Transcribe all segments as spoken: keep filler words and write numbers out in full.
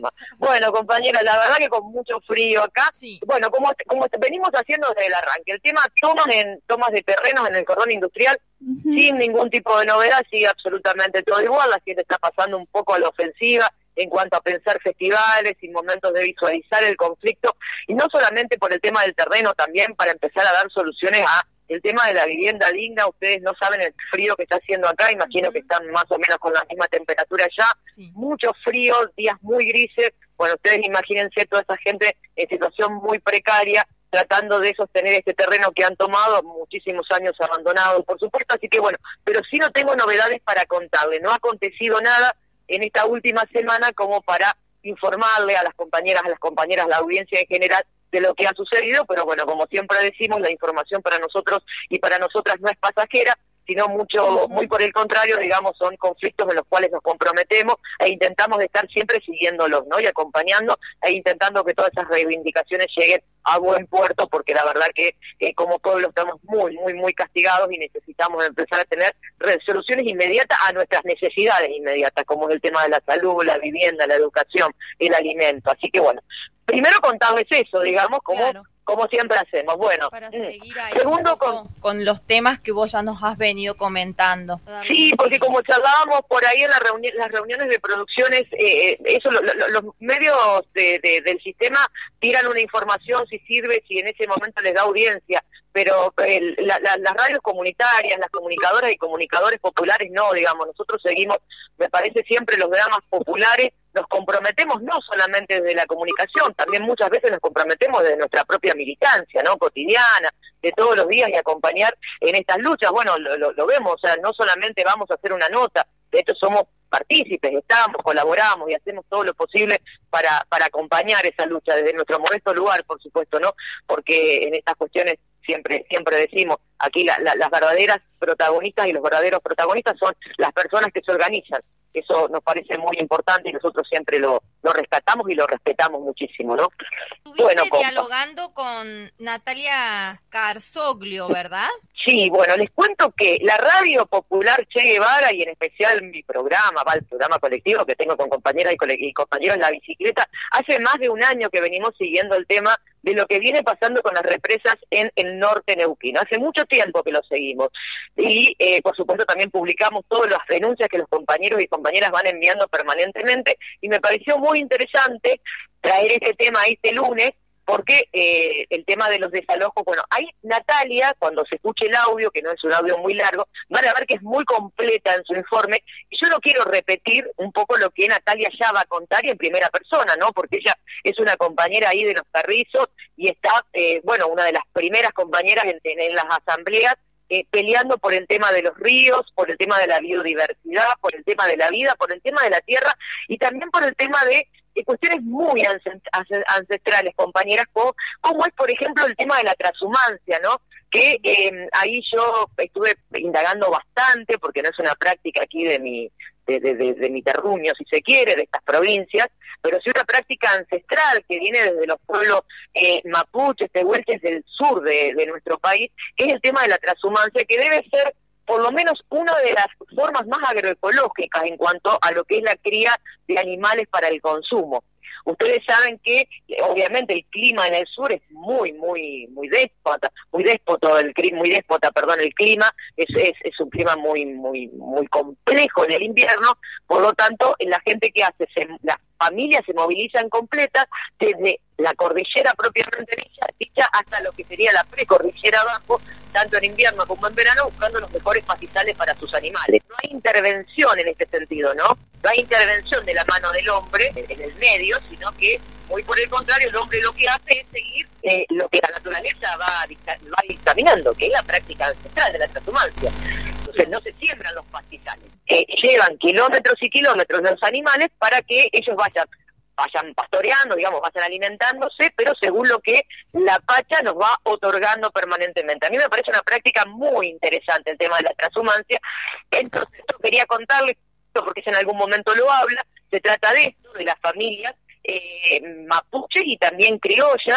Bueno, compañera, la verdad que con mucho frío acá, sí. Bueno, como, como venimos haciendo desde el arranque, el tema tomas en tomas de terrenos en el cordón industrial, uh-huh. Sin ningún tipo de novedad, sigue absolutamente todo igual, la gente está pasando un poco a la ofensiva en cuanto a pensar festivales y momentos de visualizar el conflicto, y no solamente por el tema del terreno, también para empezar a dar soluciones a el tema de la vivienda digna. Ustedes no saben el frío que está haciendo acá, imagino uh-huh. que están más o menos con la misma temperatura allá, sí. Mucho frío, días muy grises. Bueno, ustedes imagínense toda esa gente en situación muy precaria, tratando de sostener este terreno que han tomado muchísimos años abandonado, por supuesto, así que bueno, pero sí no tengo novedades para contarle, no ha acontecido nada en esta última semana como para informarle a las compañeras, a las compañeras, a la audiencia en general, de lo que ha sucedido, pero bueno, como siempre decimos, la información para nosotros y para nosotras no es pasajera, sino mucho, muy por el contrario, digamos, son conflictos en los cuales nos comprometemos e intentamos de estar siempre siguiéndolos, ¿no? Y acompañando e intentando que todas esas reivindicaciones lleguen a buen puerto, porque la verdad que eh, como pueblo estamos muy, muy, muy castigados y necesitamos empezar a tener resoluciones inmediatas a nuestras necesidades inmediatas, como es el tema de la salud, la vivienda, la educación, el alimento. Así que bueno, primero contarles eso, digamos, como... Claro. Como siempre hacemos. Bueno, para seguir ahí segundo con, con los temas que vos ya nos has venido comentando. Sí, porque como charlábamos por ahí en la reuni las reuniones de producciones, eh, eso lo, lo, los medios de, de, del sistema tiran una información si sirve, si en ese momento les da audiencia, pero el, la, la, las radios comunitarias, las comunicadoras y comunicadores populares no, digamos, nosotros seguimos, me parece siempre los dramas populares, nos comprometemos no solamente desde la comunicación, también muchas veces nos comprometemos desde nuestra propia militancia, ¿no? Cotidiana, de todos los días, y acompañar en estas luchas. Bueno, lo, lo, lo vemos, o sea, no solamente vamos a hacer una nota, de hecho somos partícipes, estamos, colaboramos y hacemos todo lo posible para, para acompañar esa lucha desde nuestro modesto lugar, por supuesto, ¿no? Porque en estas cuestiones siempre siempre decimos, aquí la, la, las verdaderas protagonistas y los verdaderos protagonistas son las personas que se organizan. Eso nos parece muy importante y nosotros siempre lo, lo rescatamos y lo respetamos muchísimo, ¿no? Estuviste bueno, dialogando con Natalia Carzoglio, ¿verdad? Sí, bueno, les cuento que la Radio Popular Che Guevara, y en especial mi programa, va el programa colectivo que tengo con compañeras y, y compañeros en la bicicleta, hace más de un año que venimos siguiendo el tema de lo que viene pasando con las represas en el norte neuquino. Hace mucho tiempo que lo seguimos. Y, eh, por supuesto, también publicamos todas las denuncias que los compañeros y compañeras van enviando permanentemente, y me pareció muy interesante traer este tema este lunes, porque eh, el tema de los desalojos, bueno, ahí Natalia, cuando se escuche el audio, que no es un audio muy largo, van a ver que es muy completa en su informe, y yo no quiero repetir un poco lo que Natalia ya va a contar y en primera persona, ¿no? Porque ella es una compañera ahí de los Carrizos y está, eh, bueno, una de las primeras compañeras en, en, en las asambleas, eh, peleando por el tema de los ríos, por el tema de la biodiversidad, por el tema de la vida, por el tema de la tierra, y también por el tema de de cuestiones muy ancestrales, compañeras, como, como es, por ejemplo, el tema de la transhumancia, ¿no? Que eh, ahí yo estuve indagando bastante, porque no es una práctica aquí de mi de, de, de, de mi terruño, si se quiere, de estas provincias, pero sí una práctica ancestral que viene desde los pueblos eh, mapuches, tehuelches del sur de, de nuestro país, que es el tema de la transhumancia, que debe ser por lo menos una de las formas más agroecológicas en cuanto a lo que es la cría de animales para el consumo. Ustedes saben que, obviamente, el clima en el sur es muy, muy, muy déspota, muy déspota, el clima, muy déspota, perdón, el clima es, es, es un clima muy, muy, muy complejo en el invierno. Por lo tanto, la gente que hace, se, las familias se movilizan completas desde la cordillera propiamente dicha, dicha hasta lo que sería la precordillera abajo, tanto en invierno como en verano, buscando los mejores pastizales para sus animales. No hay intervención en este sentido, ¿no? No hay intervención de la mano del hombre en el medio, sino que, muy por el contrario, el hombre lo que hace es seguir eh, lo que la naturaleza va, va dictaminando, que es la práctica ancestral de la transhumancia. Entonces no se siembran los pastizales. Eh, llevan kilómetros y kilómetros de los animales para que ellos vayan vayan pastoreando, digamos, vayan alimentándose, pero según lo que la Pacha nos va otorgando permanentemente. A mí me parece una práctica muy interesante el tema de la transhumancia. Entonces, esto quería contarles, porque ella en algún momento lo habla, se trata de esto, de las familias eh, mapuches y también criollas,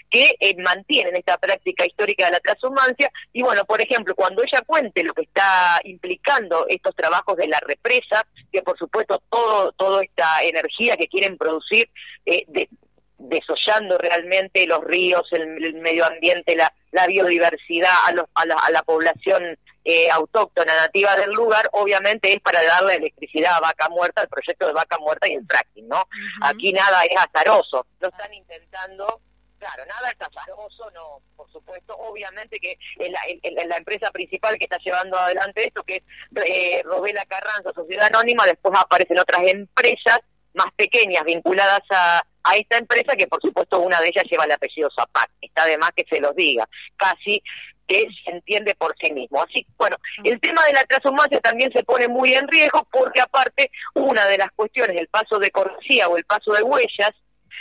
que eh, mantienen esta práctica histórica de la transhumancia. Y bueno, por ejemplo, cuando ella cuente lo que está implicando estos trabajos de la represa, que por supuesto todo toda esta energía que quieren producir, eh, de, desollando realmente los ríos, el, el medio ambiente, la, la biodiversidad a, los, a, la, a la población eh, autóctona nativa del lugar, obviamente es para darle electricidad a Vaca Muerta, el proyecto de Vaca Muerta y el fracking, ¿no? Uh-huh. Aquí nada es azaroso, lo están intentando. Claro, nada es azaroso, no, por supuesto, obviamente que es la, el, la empresa principal que está llevando adelante esto, que es eh, Robela Carranza, Sociedad Anónima, después aparecen otras empresas más pequeñas vinculadas a, a esta empresa, que por supuesto una de ellas lleva el apellido Zapac, está de más que se los diga, casi que se entiende por sí mismo. Así, bueno, el tema de la transhumancia también se pone muy en riesgo, porque aparte, una de las cuestiones, el paso de cortesía o el paso de huellas,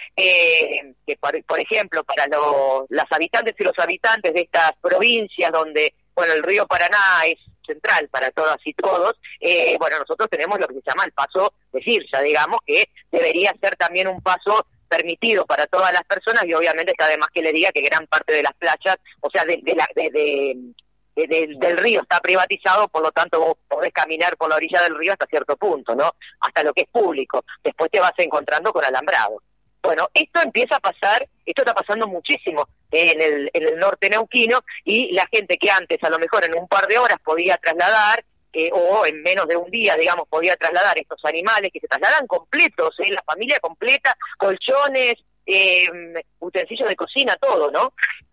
Eh, que por, por ejemplo para los, las habitantes y los habitantes de estas provincias donde, bueno, el río Paraná es central para todas y todos, eh, bueno, nosotros tenemos lo que se llama el paso de Cirsa, digamos, que debería ser también un paso permitido para todas las personas, y obviamente está de más que le diga que gran parte de las playas, o sea, de, de la, de, de, de, de, del río está privatizado, por lo tanto vos podés caminar por la orilla del río hasta cierto punto, ¿no? Hasta lo que es público. Después te vas encontrando con alambrado. Bueno, esto empieza a pasar, esto está pasando muchísimo en el, en el norte neuquino, y la gente que antes a lo mejor en un par de horas podía trasladar, eh, o en menos de un día, digamos, podía trasladar estos animales que se trasladan completos, eh, la familia completa, colchones, eh, utensilios de cocina, todo, ¿no?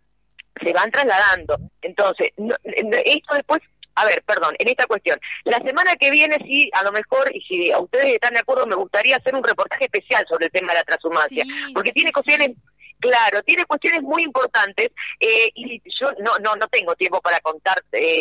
Se van trasladando. Entonces, no, esto después... A ver, perdón, en esta cuestión. La semana que viene, sí, a lo mejor, y si a ustedes están de acuerdo, me gustaría hacer un reportaje especial sobre el tema de la transhumancia, sí, porque sí, tiene cuestiones, sí. Claro, tiene cuestiones muy importantes, eh, y yo no no no tengo tiempo para contar,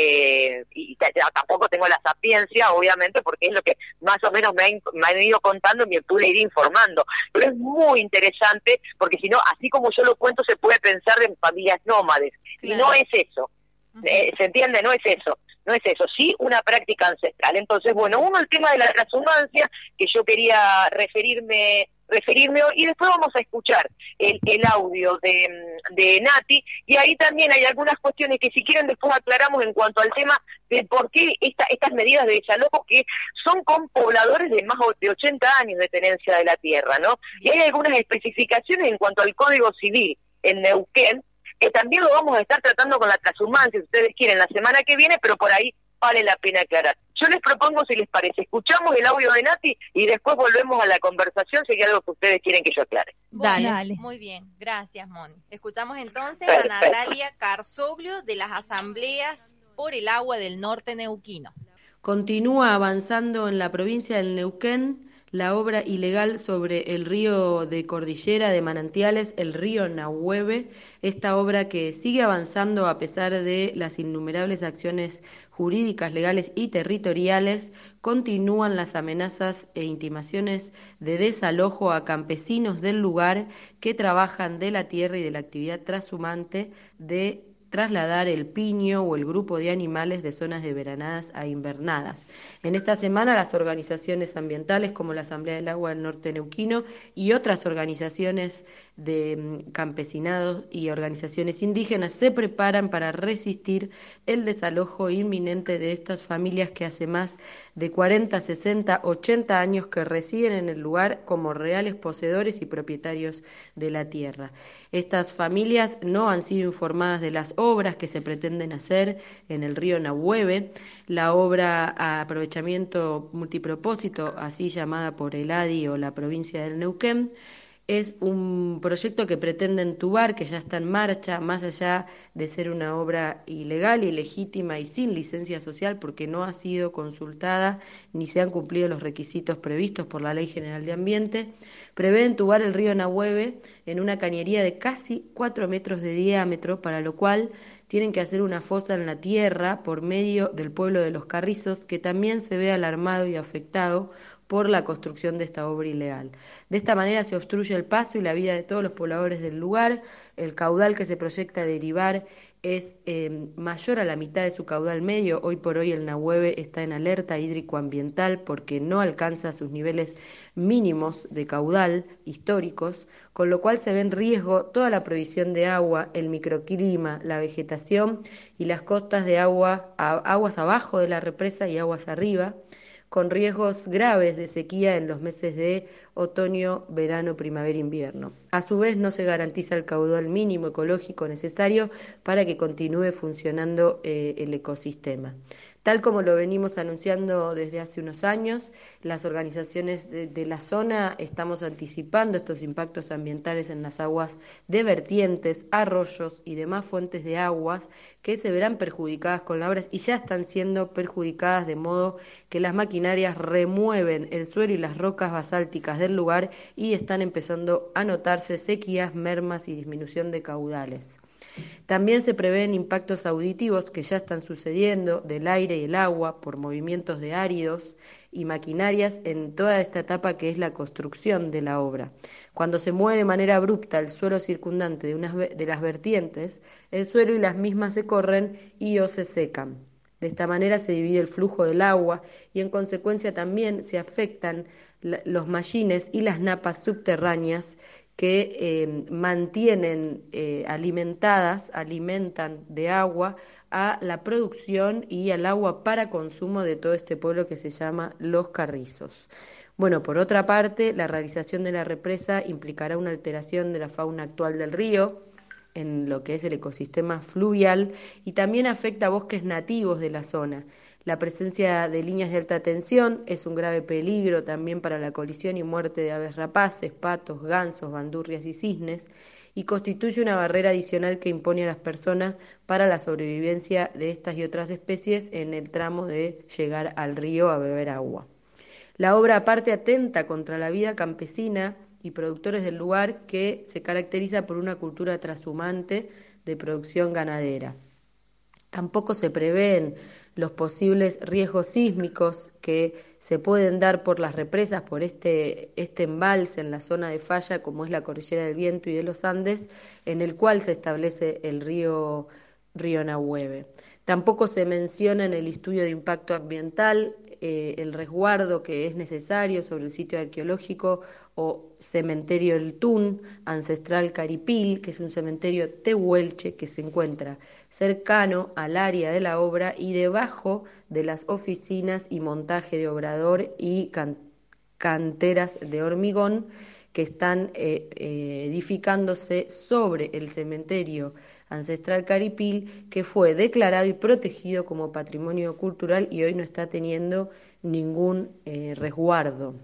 eh, y t- tampoco tengo la sapiencia, obviamente, porque es lo que más o menos me, ha, me han ido contando en virtud de ir informando, pero es muy interesante, porque si no, así como yo lo cuento, se puede pensar en familias nómades, claro. Y no es eso, uh-huh. eh, ¿se entiende? No es eso. No es eso, sí una práctica ancestral. Entonces, bueno, uno, el tema de la transhumancia, que yo quería referirme referirme hoy, y después vamos a escuchar el, el audio de, de Nati, y ahí también hay algunas cuestiones que si quieren después aclaramos en cuanto al tema de por qué esta, estas medidas de desalojo, que son con pobladores de más de ochenta años de tenencia de la tierra, ¿no? Y hay algunas especificaciones en cuanto al Código Civil en Neuquén, que también lo vamos a estar tratando con la transhumancia, si ustedes quieren, la semana que viene, pero por ahí vale la pena aclarar. Yo les propongo, si les parece, escuchamos el audio de Nati y después volvemos a la conversación si hay algo que ustedes quieren que yo aclare. Dale. Dale. Muy bien, gracias, Moni. Escuchamos entonces Perfecto. a Natalia Carsoglio de las Asambleas por el Agua del Norte Neuquino. Continúa avanzando en la provincia del Neuquén la obra ilegal sobre el río de cordillera de manantiales, el río Nahueve, esta obra que sigue avanzando a pesar de las innumerables acciones jurídicas, legales y territoriales. Continúan las amenazas e intimaciones de desalojo a campesinos del lugar que trabajan de la tierra y de la actividad trashumante de trasladar el piño o el grupo de animales de zonas de veranadas a invernadas. En esta semana las organizaciones ambientales como la Asamblea del Agua del Norte Neuquino y otras organizaciones de campesinados y organizaciones indígenas se preparan para resistir el desalojo inminente de estas familias que hace más de cuarenta, sesenta, ochenta años que residen en el lugar como reales poseedores y propietarios de la tierra. Estas familias no han sido informadas de las obras que se pretenden hacer en el río Nahueve, la obra a aprovechamiento multipropósito, así llamada por el A D I o la provincia del Neuquén. Es un proyecto que pretende entubar, que ya está en marcha, más allá de ser una obra ilegal, ilegítima y sin licencia social, porque no ha sido consultada ni se han cumplido los requisitos previstos por la Ley General de Ambiente. Prevé entubar el río Nahueve en una cañería de casi cuatro metros de diámetro, para lo cual tienen que hacer una fosa en la tierra por medio del pueblo de Los Carrizos, que también se ve alarmado y afectado por la construcción de esta obra ilegal. De esta manera se obstruye el paso y la vida de todos los pobladores del lugar. El caudal que se proyecta derivar es eh, mayor a la mitad de su caudal medio. Hoy por hoy el Nahueve está en alerta hídrico-ambiental porque no alcanza sus niveles mínimos de caudal históricos, con lo cual se ve en riesgo toda la provisión de agua, el microclima, la vegetación y las costas de agua, a, aguas abajo de la represa y aguas arriba, con riesgos graves de sequía en los meses de otoño, verano, primavera, invierno. A su vez, no se garantiza el caudal mínimo ecológico necesario para que continúe funcionando eh, el ecosistema. Tal como lo venimos anunciando desde hace unos años, las organizaciones de, de la zona estamos anticipando estos impactos ambientales en las aguas de vertientes, arroyos y demás fuentes de aguas que se verán perjudicadas con las obras y ya están siendo perjudicadas, de modo que las maquinarias remueven el suelo y las rocas basálticas del lugar y están empezando a notarse sequías, mermas y disminución de caudales. También se prevén impactos auditivos que ya están sucediendo del aire y el agua por movimientos de áridos y maquinarias en toda esta etapa que es la construcción de la obra. Cuando se mueve de manera abrupta el suelo circundante de, unas, de las vertientes, el suelo y las mismas se corren y o se secan. De esta manera se divide el flujo del agua y en consecuencia también se afectan los mallines y las napas subterráneas que eh, mantienen eh, alimentadas, alimentan de agua a la producción y al agua para consumo de todo este pueblo que se llama Los Carrizos. Bueno, por otra parte, la realización de la represa implicará una alteración de la fauna actual del río, en lo que es el ecosistema fluvial, y también afecta a bosques nativos de la zona. La presencia de líneas de alta tensión es un grave peligro también para la colisión y muerte de aves rapaces, patos, gansos, bandurrias y cisnes, y constituye una barrera adicional que impone a las personas para la sobrevivencia de estas y otras especies en el tramo de llegar al río a beber agua. La obra aparte atenta contra la vida campesina y productores del lugar, que se caracteriza por una cultura trashumante de producción ganadera. Tampoco se prevén los posibles riesgos sísmicos que se pueden dar por las represas, por este, este embalse en la zona de falla, como es la Cordillera del Viento y de los Andes, en el cual se establece el río, río Nahueve. Tampoco se menciona en el estudio de impacto ambiental eh, el resguardo que es necesario sobre el sitio arqueológico o cementerio El Tun, ancestral Caripil, que es un cementerio tehuelche que se encuentra cercano al área de la obra y debajo de las oficinas y montaje de obrador y can canteras de hormigón que están eh, eh, edificándose sobre el cementerio ancestral Caripil, que fue declarado y protegido como patrimonio cultural y hoy no está teniendo ningún eh, resguardo.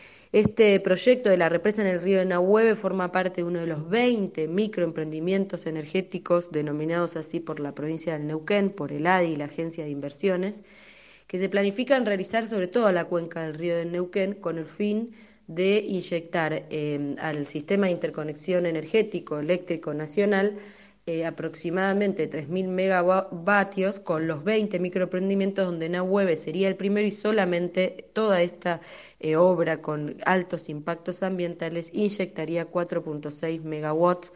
Este proyecto de la represa en el río de Nahueve forma parte de uno de los veinte microemprendimientos energéticos denominados así por la provincia del Neuquén, por el A D I y la Agencia de Inversiones, que se planifican realizar sobre todo a la cuenca del río del Neuquén con el fin de inyectar eh, al sistema de interconexión energético eléctrico nacional Eh, aproximadamente tres mil megavatios con los veinte microemprendimientos, donde Nahueve sería el primero y solamente toda esta eh, obra con altos impactos ambientales inyectaría cuatro punto seis megawatts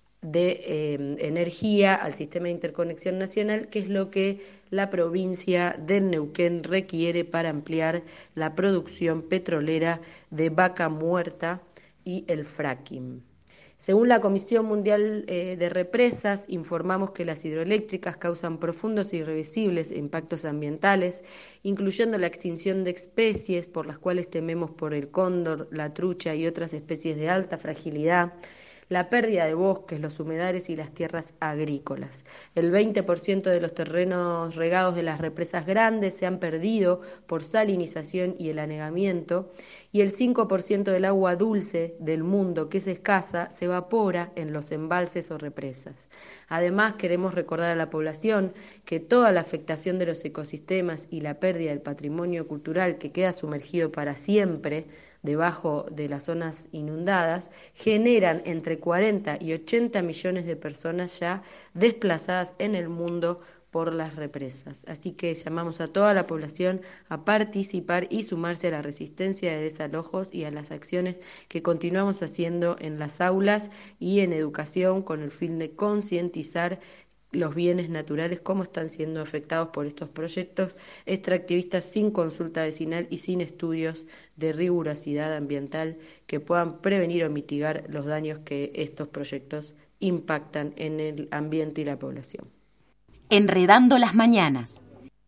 de eh, energía al sistema de interconexión nacional, que es lo que la provincia del Neuquén requiere para ampliar la producción petrolera de Vaca Muerta y el fracking. Según la Comisión Mundial eh, de Represas, informamos que las hidroeléctricas causan profundos e irreversibles impactos ambientales, incluyendo la extinción de especies por las cuales tememos por el cóndor, la trucha y otras especies de alta fragilidad, la pérdida de bosques, los humedales y las tierras agrícolas. El veinte por ciento de los terrenos regados de las represas grandes se han perdido por salinización y el anegamiento, y el cinco por ciento del agua dulce del mundo, que es escasa, se evapora en los embalses o represas. Además, queremos recordar a la población que toda la afectación de los ecosistemas y la pérdida del patrimonio cultural que queda sumergido para siempre debajo de las zonas inundadas generan entre cuarenta y ochenta millones de personas ya desplazadas en el mundo por las represas. Así que llamamos a toda la población a participar y sumarse a la resistencia de desalojos y a las acciones que continuamos haciendo en las aulas y en educación con el fin de concientizar los bienes naturales, cómo están siendo afectados por estos proyectos extractivistas sin consulta vecinal y sin estudios de rigurosidad ambiental que puedan prevenir o mitigar los daños que estos proyectos impactan en el ambiente y la población. Enredando las mañanas.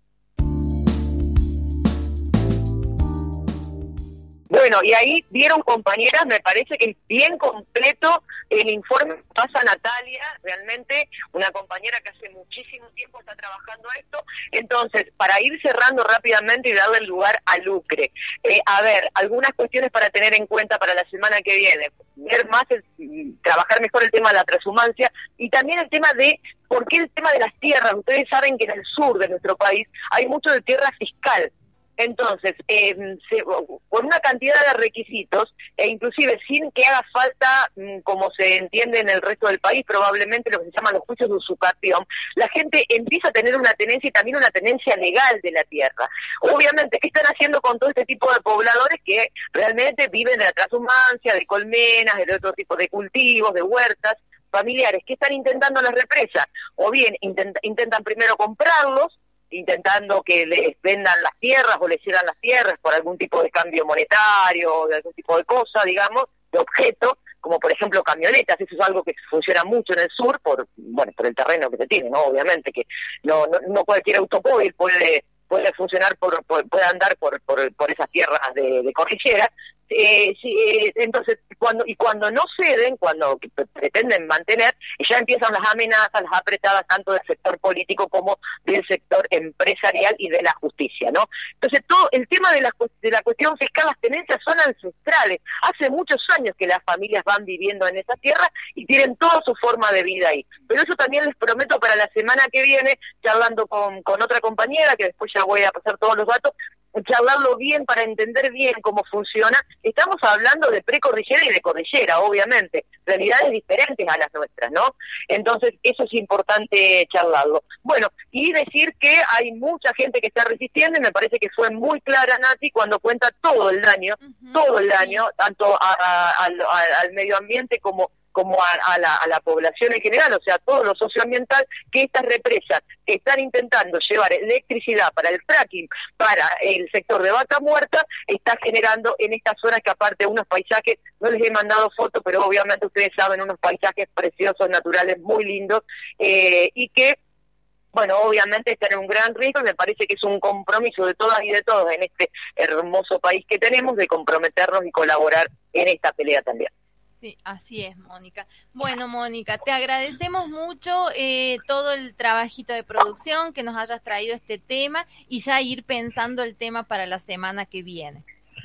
Bueno, y ahí vieron, compañeras, me parece que es bien completo el informe que pasa Natalia, realmente una compañera que hace muchísimo tiempo está trabajando esto. Entonces, para ir cerrando rápidamente y darle lugar a Lucre, eh, a ver, algunas cuestiones para tener en cuenta para la semana que viene, ver más, el, trabajar mejor el tema de la transhumancia y también el tema de por qué el tema de las tierras. Ustedes saben que en el sur de nuestro país hay mucho de tierra fiscal. Entonces, eh, se, con una cantidad de requisitos, e inclusive sin que haga falta, mmm, como se entiende en el resto del país, probablemente lo que se llaman los juicios de usurpación, la gente empieza a tener una tenencia y también una tenencia legal de la tierra. Obviamente, ¿qué están haciendo con todo este tipo de pobladores que realmente viven de la transhumancia, de colmenas, de otro tipo de cultivos, de huertas familiares? ¿Qué están intentando las represas? O bien intent, intentan primero comprarlos, intentando que les vendan las tierras o les cierran las tierras por algún tipo de cambio monetario o de algún tipo de cosa, digamos, de objeto, como por ejemplo camionetas. Eso es algo que funciona mucho en el sur por, bueno, por el terreno que se tiene, ¿no? Obviamente que no no, no cualquier automóvil puede puede funcionar por, por puede andar por por, por esas tierras de, de cordillera. Eh, sí, eh, entonces cuando y cuando no ceden, cuando pretenden mantener, ya empiezan las amenazas, las apretadas tanto del sector político como del sector empresarial y de la justicia, ¿no? Entonces todo el tema de la, de la cuestión fiscal, las tenencias son ancestrales. Hace muchos años que las familias van viviendo en esa tierra y tienen toda su forma de vida ahí. Pero eso también les prometo para la semana que viene, charlando con, con otra compañera, que después ya voy a pasar todos los datos, charlarlo bien para entender bien cómo funciona. Estamos hablando de precordillera y de cordillera, obviamente, realidades diferentes a las nuestras, ¿no? Entonces, eso es importante charlarlo. Bueno, y decir que hay mucha gente que está resistiendo, y me parece que fue muy clara Nati cuando cuenta todo el daño, uh-huh, todo el daño, sí, tanto a, a, a, a, al medio ambiente como como a, a, la, a la población en general, o sea, todo lo socioambiental, que estas represas que están intentando llevar electricidad para el fracking, para el sector de Vaca Muerta, está generando en estas zonas que aparte unos paisajes, no les he mandado fotos, pero obviamente ustedes saben, unos paisajes preciosos, naturales, muy lindos, eh, y que, bueno, obviamente están en un gran riesgo. Me parece que es un compromiso de todas y de todos en este hermoso país que tenemos, de comprometernos y colaborar en esta pelea también. Sí, así es, Mónica. Bueno, Mónica, te agradecemos mucho eh, todo el trabajito de producción, que nos hayas traído este tema y ya ir pensando el tema para la semana que viene.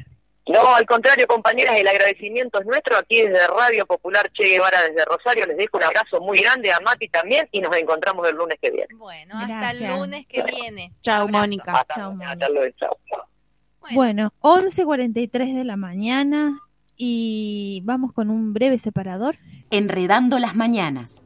No, al contrario, compañeras, el agradecimiento es nuestro aquí desde Radio Popular Che Guevara, desde Rosario. Les dejo un abrazo muy grande a Mati también y nos encontramos el lunes que viene. Bueno, hasta Gracias. el lunes que viene. Chao, Mónica. Hasta, Chao, Mónica. Hasta luego, chao. Bueno, bueno, once cuarenta y tres de la mañana. Y vamos con un breve separador. Enredando las mañanas.